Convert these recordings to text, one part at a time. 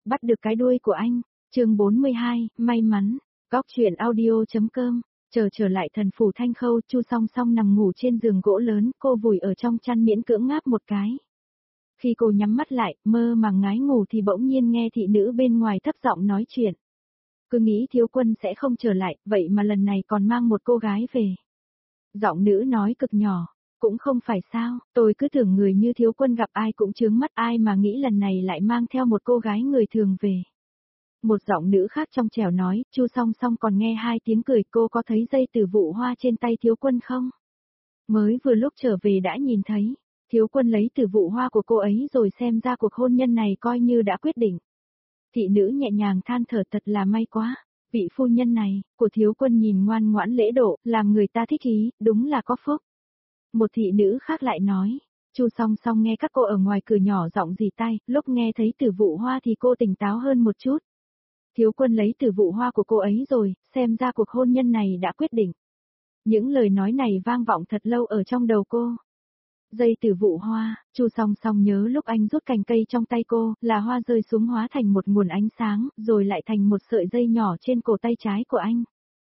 bắt được cái đuôi của anh. Chương 42, may mắn. Góc truyện audio.com. Trở lại thần phủ Thanh Khâu, Chu Song Song nằm ngủ trên giường gỗ lớn, cô vùi ở trong chăn miễn cưỡng ngáp một cái. Khi cô nhắm mắt lại, mơ màng ngái ngủ thì bỗng nhiên nghe thị nữ bên ngoài thấp giọng nói chuyện. Cứ nghĩ Thiếu Quân sẽ không trở lại, vậy mà lần này còn mang một cô gái về. Giọng nữ nói cực nhỏ, cũng không phải sao, tôi cứ tưởng người như Thiếu Quân gặp ai cũng chướng mắt, ai mà nghĩ lần này lại mang theo một cô gái người thường về. Một giọng nữ khác trong trẻo nói, Chu Song Song còn nghe hai tiếng cười, cô có thấy dây tử vụ hoa trên tay Thiếu Quân không? Mới vừa lúc trở về đã nhìn thấy, Thiếu Quân lấy tử vụ hoa của cô ấy rồi, xem ra cuộc hôn nhân này coi như đã quyết định. Thị nữ nhẹ nhàng than thở, thật là may quá, vị phu nhân này, của Thiếu Quân nhìn ngoan ngoãn lễ độ, làm người ta thích ý, đúng là có phúc. Một thị nữ khác lại nói, Chu Song Song nghe các cô ở ngoài cửa nhỏ giọng rì tai, lúc nghe thấy tử vụ hoa thì cô tỉnh táo hơn một chút. Thiếu Quân lấy tử vụ hoa của cô ấy rồi, xem ra cuộc hôn nhân này đã quyết định. Những lời nói này vang vọng thật lâu ở trong đầu cô. Dây tử vụ hoa, Chu Song Song nhớ lúc anh rút cành cây trong tay cô, là hoa rơi xuống hóa thành một nguồn ánh sáng, rồi lại thành một sợi dây nhỏ trên cổ tay trái của anh.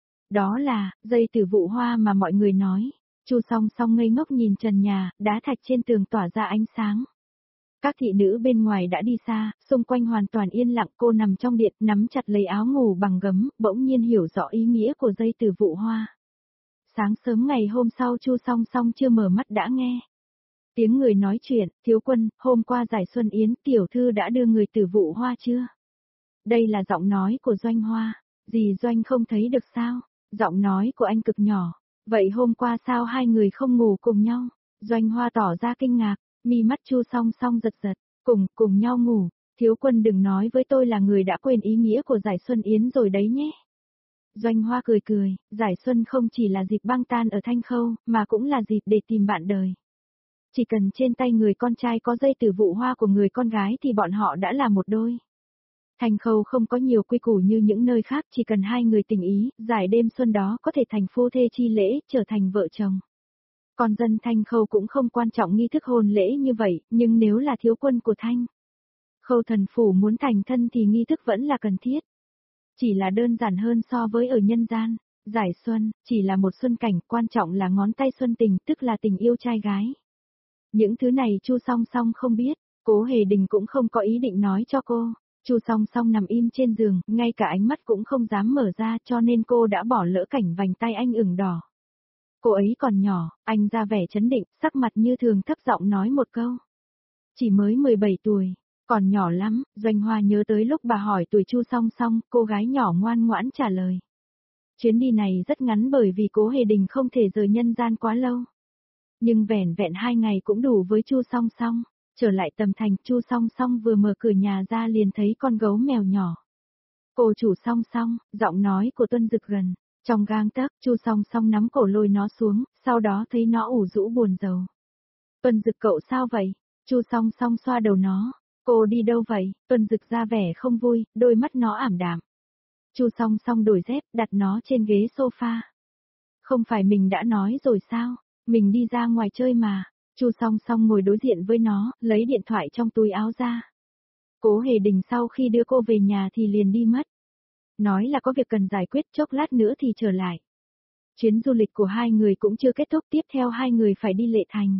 Đó là, dây tử vụ hoa mà mọi người nói. Chu Song Song ngây ngốc nhìn trần nhà, đá thạch trên tường tỏa ra ánh sáng. Các thị nữ bên ngoài đã đi xa, xung quanh hoàn toàn yên lặng, cô nằm trong điện, nắm chặt lấy áo ngủ bằng gấm, bỗng nhiên hiểu rõ ý nghĩa của dây tử vụ hoa. Sáng sớm ngày hôm sau Chu Song Song chưa mở mắt đã nghe tiếng người nói chuyện, Thiếu Quân, hôm qua giải Xuân Yến, tiểu thư đã đưa người tử vụ hoa chưa? Đây là giọng nói của Doanh Hoa, dì Doanh không thấy được sao? Giọng nói của anh cực nhỏ, vậy hôm qua sao hai người không ngủ cùng nhau? Doanh Hoa tỏ ra kinh ngạc, mi mắt Chu Song Song giật giật, cùng nhau ngủ, Thiếu Quân đừng nói với tôi là người đã quên ý nghĩa của giải Xuân Yến rồi đấy nhé. Doanh Hoa cười, giải xuân không chỉ là dịp băng tan ở Thanh Khâu, mà cũng là dịp để tìm bạn đời. Chỉ cần trên tay người con trai có dây tử vụ hoa của người con gái thì bọn họ đã là một đôi. Thanh Khâu không có nhiều quy củ như những nơi khác, chỉ cần hai người tình ý, giải đêm xuân đó có thể thành phu thê chi lễ, trở thành vợ chồng. Còn dân Thanh Khâu cũng không quan trọng nghi thức hôn lễ như vậy, nhưng nếu là Thiếu Quân của Thanh Khâu thần phủ muốn thành thân thì nghi thức vẫn là cần thiết. Chỉ là đơn giản hơn so với ở nhân gian, giải xuân, chỉ là một xuân cảnh, quan trọng là ngón tay xuân tình, tức là tình yêu trai gái. Những thứ này Chu Song Song không biết, Cố Hề Đình cũng không có ý định nói cho cô. Chu Song Song nằm im trên giường, ngay cả ánh mắt cũng không dám mở ra, cho nên cô đã bỏ lỡ cảnh vành tay anh ửng đỏ. Cô ấy còn nhỏ, anh ra vẻ trấn định, sắc mặt như thường, thấp giọng nói một câu. Chỉ mới 17 tuổi, còn nhỏ lắm. Doanh Hoa nhớ tới lúc bà hỏi tuổi Chu Song Song, cô gái nhỏ ngoan ngoãn trả lời. Chuyến đi này rất ngắn bởi vì Cố Hề Đình không thể rời nhân gian quá lâu. Nhưng vẻn vẹn 2 ngày cũng đủ với Chu Song Song. Trở lại Tầm Thành, Chu Song Song vừa mở cửa nhà ra liền thấy con gấu mèo nhỏ. Cô chủ Song Song, giọng nói của Tuân Dực gần. Trong gang tấc, Chu Song Song nắm cổ lôi nó xuống, sau đó thấy nó ủ rũ buồn rầu. Tuân Dực cậu sao vậy? Chu Song Song xoa đầu nó. Cô đi đâu vậy? Tuân Dực ra vẻ không vui, đôi mắt nó ảm đạm. Chu Song Song đổi dép, đặt nó trên ghế sofa. Không phải mình đã nói rồi sao? Mình đi ra ngoài chơi mà. Chu Song Song ngồi đối diện với nó, lấy điện thoại trong túi áo ra. Cố Hề Đình sau khi đưa cô về nhà thì liền đi mất. Nói là có việc cần giải quyết, chốc lát nữa thì trở lại. Chuyến du lịch của hai người cũng chưa kết thúc, tiếp theo hai người phải đi Lệ Thành.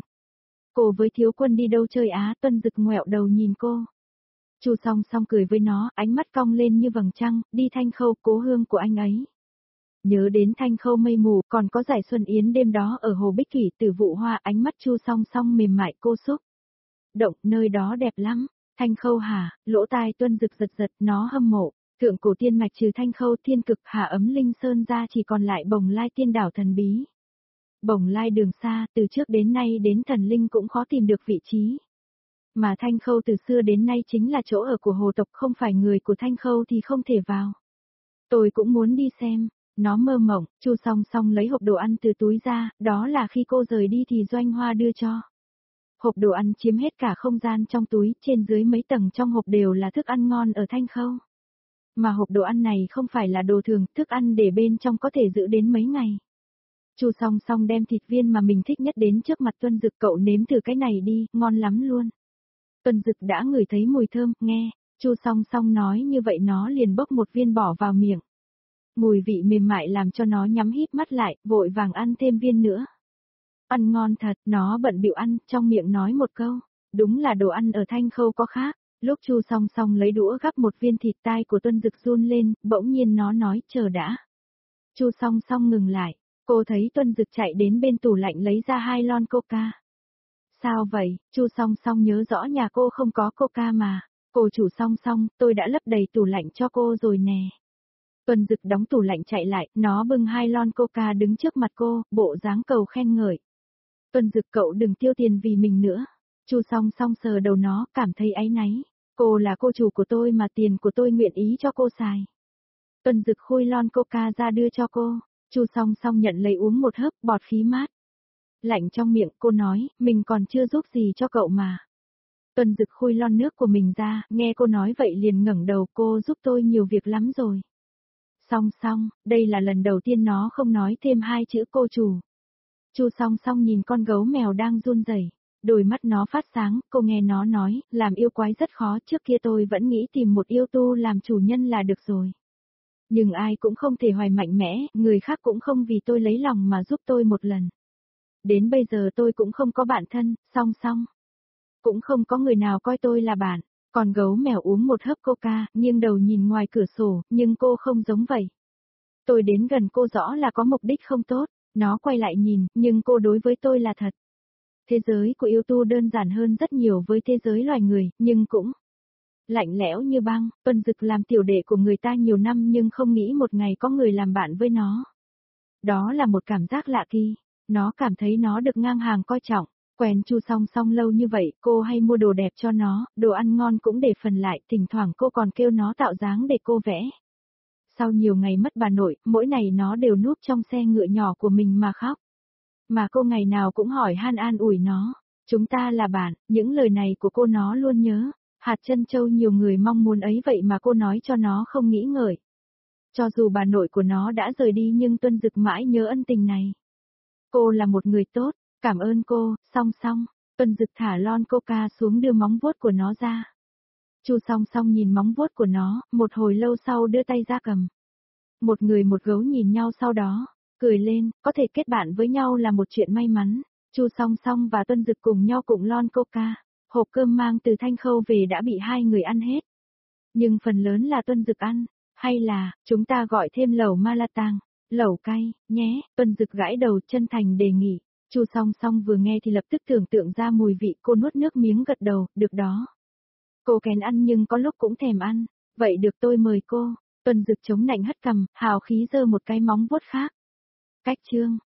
Cô với Thiếu Quân đi đâu chơi á? Tuân Dực ngoẹo đầu nhìn cô. Chu Song Song cười với nó, ánh mắt cong lên như vầng trăng, đi Thanh Khâu, cố hương của anh ấy. Nhớ đến Thanh Khâu mây mù, còn có giải Xuân Yến đêm đó ở Hồ Bích Kỷ, tử vụ hoa, ánh mắt Chu Song Song mềm mại cô xúc. Động, nơi đó đẹp lắm. Thanh Khâu hả? Lỗ tai Tuân Dực giật giật, nó hâm mộ. Thượng cổ tiên mạch trừ Thanh Khâu, Thiên Cực, Hà Ấm Linh Sơn ra chỉ còn lại Bồng Lai tiên đảo thần bí. Bồng Lai đường xa, từ trước đến nay đến thần linh cũng khó tìm được vị trí. Mà Thanh Khâu từ xưa đến nay chính là chỗ ở của hồ tộc, không phải người của Thanh Khâu thì không thể vào. Tôi cũng muốn đi xem. Nó mơ mộng. Chu Song Song lấy hộp đồ ăn từ túi ra, đó là khi cô rời đi thì Doanh Hoa đưa cho. Hộp đồ ăn chiếm hết cả không gian trong túi, trên dưới mấy tầng trong hộp đều là thức ăn ngon ở Thanh Khâu. Mà hộp đồ ăn này không phải là đồ thường, thức ăn để bên trong có thể giữ đến mấy ngày. Chu Song Song đem thịt viên mà mình thích nhất đến trước mặt Tuân Dực, cậu nếm thử cái này đi, ngon lắm luôn. Tuân Dực đã ngửi thấy mùi thơm, nghe, Chu Song Song nói như vậy nó liền bốc một viên bỏ vào miệng. Mùi vị mềm mại làm cho nó nhắm híp mắt lại, vội vàng ăn thêm viên nữa. Ăn ngon thật, nó bận bịu ăn, trong miệng nói một câu. Đúng là đồ ăn ở Thanh Khâu có khác. Lúc Chu Song Song lấy đũa gắp một viên thịt tai của Tuân Dực run lên, bỗng nhiên nó nói chờ đã. Chu Song Song ngừng lại, cô thấy Tuân Dực chạy đến bên tủ lạnh lấy ra 2 lon coca. Sao vậy? Chu Song Song nhớ rõ nhà cô không có coca mà. Cô chủ Song Song, tôi đã lấp đầy tủ lạnh cho cô rồi nè. Tuân Dực đóng tủ lạnh chạy lại, nó bưng 2 lon coca đứng trước mặt cô, bộ dáng cầu khen ngợi. Tuân Dực cậu đừng tiêu tiền vì mình nữa. Chu Song Song sờ đầu nó, cảm thấy áy náy. Cô là cô chủ của tôi mà tiền của tôi nguyện ý cho cô xài. Tuân Dực khui lon coca ra đưa cho cô. Chu Song Song nhận lấy uống một hớp, bọt khí mát. Lạnh trong miệng, cô nói, mình còn chưa giúp gì cho cậu mà. Tuân Dực khui lon nước của mình ra, nghe cô nói vậy liền ngẩng đầu, cô giúp tôi nhiều việc lắm rồi. Song Song, đây là lần đầu tiên nó không nói thêm 2 chữ cô chủ. Chu Song Song nhìn con gấu mèo đang run rẩy, đôi mắt nó phát sáng, cô nghe nó nói, làm yêu quái rất khó, trước kia tôi vẫn nghĩ tìm một yêu tu làm chủ nhân là được rồi. Nhưng ai cũng không thể hoài mạnh mẽ, người khác cũng không vì tôi lấy lòng mà giúp tôi một lần. Đến bây giờ tôi cũng không có bạn thân, Song Song. Cũng không có người nào coi tôi là bạn. Còn gấu mèo uống một hớp coca, nghiêng đầu nhìn ngoài cửa sổ, nhưng cô không giống vậy. Tôi đến gần cô rõ là có mục đích không tốt, nó quay lại nhìn, nhưng cô đối với tôi là thật. Thế giới của yêu tu đơn giản hơn rất nhiều với thế giới loài người, nhưng cũng lạnh lẽo như băng. Tuân Dực làm tiểu đệ của người ta nhiều năm nhưng không nghĩ một ngày có người làm bạn với nó. Đó là một cảm giác lạ kỳ, nó cảm thấy nó được ngang hàng coi trọng. Quen Chu Song Song lâu như vậy, cô hay mua đồ đẹp cho nó, đồ ăn ngon cũng để phần lại, thỉnh thoảng cô còn kêu nó tạo dáng để cô vẽ. Sau nhiều ngày mất bà nội, mỗi ngày nó đều núp trong xe ngựa nhỏ của mình mà khóc. Mà cô ngày nào cũng hỏi han an ủi nó, chúng ta là bạn, những lời này của cô nó luôn nhớ. Hạt Chân Châu nhiều người mong muốn ấy vậy mà cô nói cho nó không nghĩ ngợi. Cho dù bà nội của nó đã rời đi nhưng Tuân Dực mãi nhớ ân tình này. Cô là một người tốt. Cảm ơn cô, Song Song. Tuân Dực thả lon coca xuống đưa móng vuốt của nó ra. Chu Song Song nhìn móng vuốt của nó, một hồi lâu sau đưa tay ra cầm. Một người một gấu nhìn nhau sau đó, cười lên, có thể kết bạn với nhau là một chuyện may mắn. Chu Song Song và Tuân Dực cùng nhau cùng lon coca, hộp cơm mang từ Thanh Khâu về đã bị 2 người ăn hết. Nhưng phần lớn là Tuân Dực ăn, hay là, chúng ta gọi thêm lẩu ma la tang, lẩu cay, nhé, Tuân Dực gãi đầu chân thành đề nghị. Chu Song Song vừa nghe thì lập tức tưởng tượng ra mùi vị, cô nuốt nước miếng gật đầu, được đó. Cô kén ăn nhưng có lúc cũng thèm ăn, vậy được tôi mời cô. Tuân Dực chống nạnh hất cằm, hào khí giơ một cái móng vuốt khác. Cách chương